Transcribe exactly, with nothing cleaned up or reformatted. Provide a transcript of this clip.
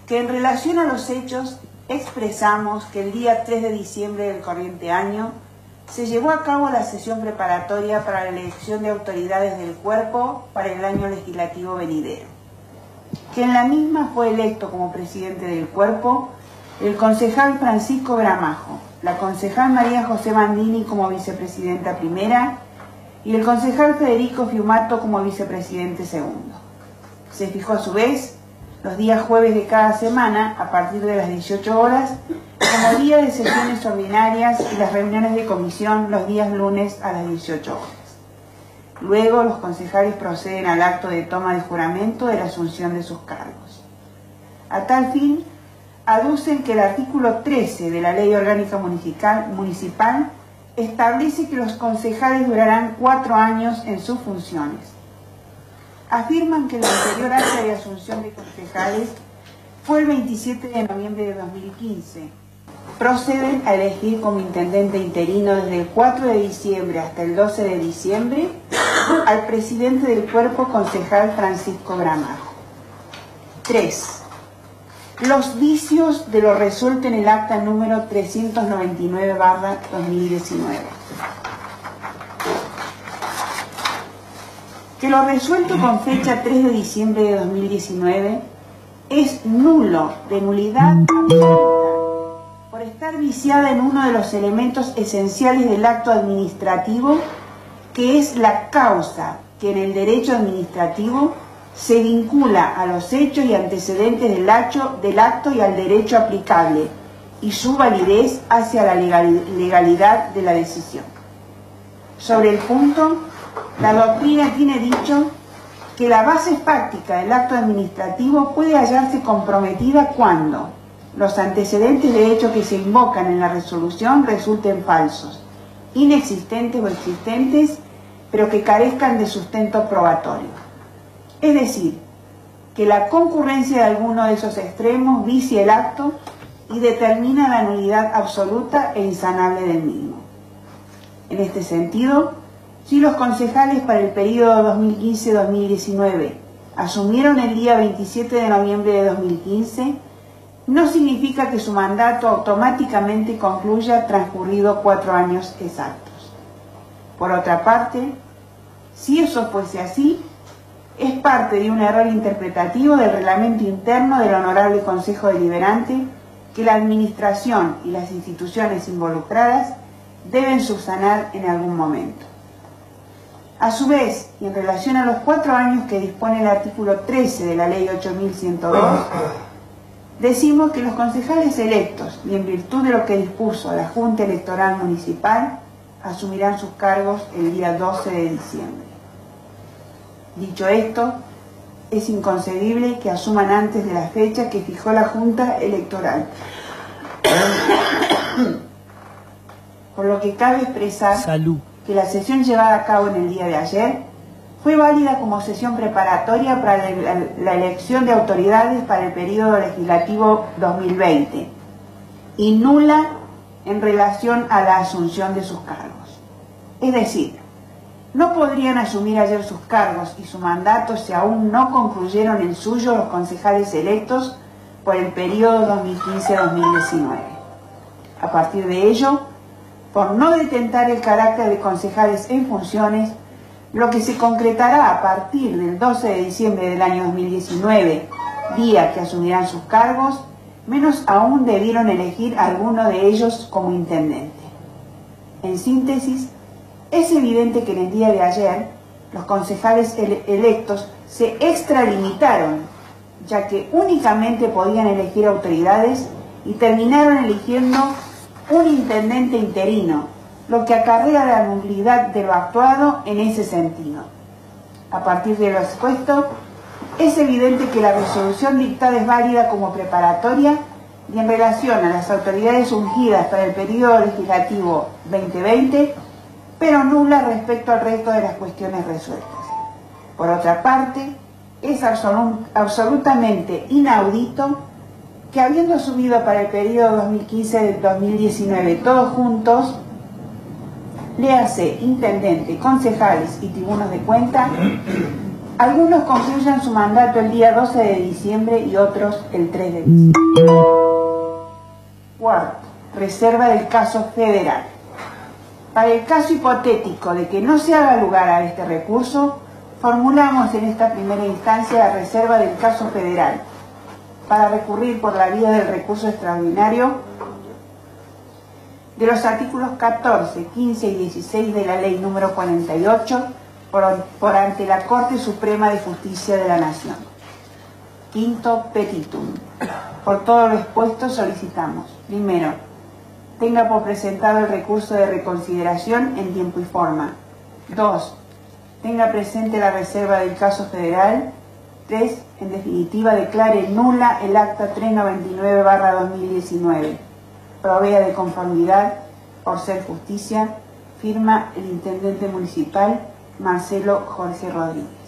que en relación a los hechos expresamos que el día tres de diciembre del corriente año se llevó a cabo la sesión preparatoria para la elección de autoridades del cuerpo para el año legislativo venidero, que en la misma fue electo como presidente del cuerpo el concejal Francisco Gramajo, la concejal María José Bandini como vicepresidenta primera y el concejal Federico Fiumato como vicepresidente segundo. Se fijó a su vez los días jueves de cada semana a partir de las dieciocho horas como día de sesiones ordinarias y las reuniones de comisión los días lunes a las dieciocho horas. Luego los concejales proceden al acto de toma de juramento de la asunción de sus cargos. A tal fin, aducen que el artículo trece de la Ley Orgánica Municipal, municipal establece que los concejales durarán cuatro años en sus funciones. Afirman que el anterior acta de asunción de concejales fue el veintisiete de noviembre de dos mil quince. Proceden a elegir como intendente interino desde el cuatro de diciembre hasta el doce de diciembre al presidente del cuerpo concejal Francisco Gramajo. tres. Los vicios de lo resuelto en el acta número trescientos noventa y nueve barra dos mil diecinueve. Que lo resuelto con fecha tres de diciembre de dos mil diecinueve es nulo, de nulidad absoluta, por estar viciada en uno de los elementos esenciales del acto administrativo, que es la causa que en el derecho administrativo se vincula a los hechos y antecedentes del acto, del acto y al derecho aplicable, y su validez hacia la legalidad de la decisión. Sobre el punto, la doctrina tiene dicho que la base fáctica del acto administrativo puede hallarse comprometida cuando los antecedentes de hecho que se invocan en la resolución resulten falsos, inexistentes o existentes, pero que carezcan de sustento probatorio. Es decir, que la concurrencia de alguno de esos extremos vicia el acto y determina la nulidad absoluta e insanable del mismo. En este sentido, si los concejales para el periodo dos mil quince a dos mil diecinueve asumieron el día veintisiete de noviembre de dos mil quince, no significa que su mandato automáticamente concluya transcurrido cuatro años exactos. Por otra parte, si eso fuese así, es parte de un error interpretativo del reglamento interno del Honorable Consejo Deliberante que la Administración y las instituciones involucradas deben subsanar en algún momento. A su vez, y en relación a los cuatro años que dispone el artículo trece de la Ley ocho mil ciento dos, decimos que los concejales electos, y en virtud de lo que dispuso la Junta Electoral Municipal, asumirán sus cargos el día doce de diciembre. Dicho esto, es inconcebible que asuman antes de la fecha que fijó la Junta Electoral. Por lo que cabe expresar Salud. que la sesión llevada a cabo en el día de ayer fue válida como sesión preparatoria para la, la elección de autoridades para el periodo legislativo dos mil veinte y nula en relación a la asunción de sus cargos. Es decir, no podrían asumir ayer sus cargos y su mandato si aún no concluyeron el suyo los concejales electos por el periodo dos mil quince a dos mil diecinueve. A partir de ello, por no detentar el carácter de concejales en funciones, lo que se concretará a partir del doce de diciembre del año dos mil diecinueve, día que asumirán sus cargos, menos aún debieron elegir a alguno de ellos como intendente. En síntesis, es evidente que en el día de ayer los concejales ele electos se extralimitaron, ya que únicamente podían elegir autoridades y terminaron eligiendo un intendente interino, lo que acarrea la nulidad de lo actuado en ese sentido. A partir de lo expuesto, es evidente que la resolución dictada es válida como preparatoria y en relación a las autoridades ungidas para el periodo legislativo veinte veinte, pero nula respecto al resto de las cuestiones resueltas. Por otra parte, es absolut absolutamente inaudito que habiendo asumido para el periodo dos mil quince a dos mil diecinueve todos juntos, le hace intendente, concejales y tribunos de cuenta Algunos concluyan su mandato el día doce de diciembre y otros el tres de diciembre. Cuarto, reserva del caso federal. Para el caso hipotético de que no se haga lugar a este recurso, formulamos en esta primera instancia la reserva del caso federal para recurrir por la vía del recurso extraordinario de los artículos catorce, quince y dieciséis de la Ley número cuarenta y ocho por, por ante la Corte Suprema de Justicia de la Nación. Quinto petitum. Por todo lo expuesto solicitamos, primero, tenga por presentado el recurso de reconsideración en tiempo y forma. Dos, tenga presente la reserva del caso federal. Tres, en definitiva, declare nula el acta trescientos noventa y nueve barra dos mil diecinueve. Provea de conformidad, por ser justicia, firma el Intendente Municipal Marcelo Jorge Rodríguez.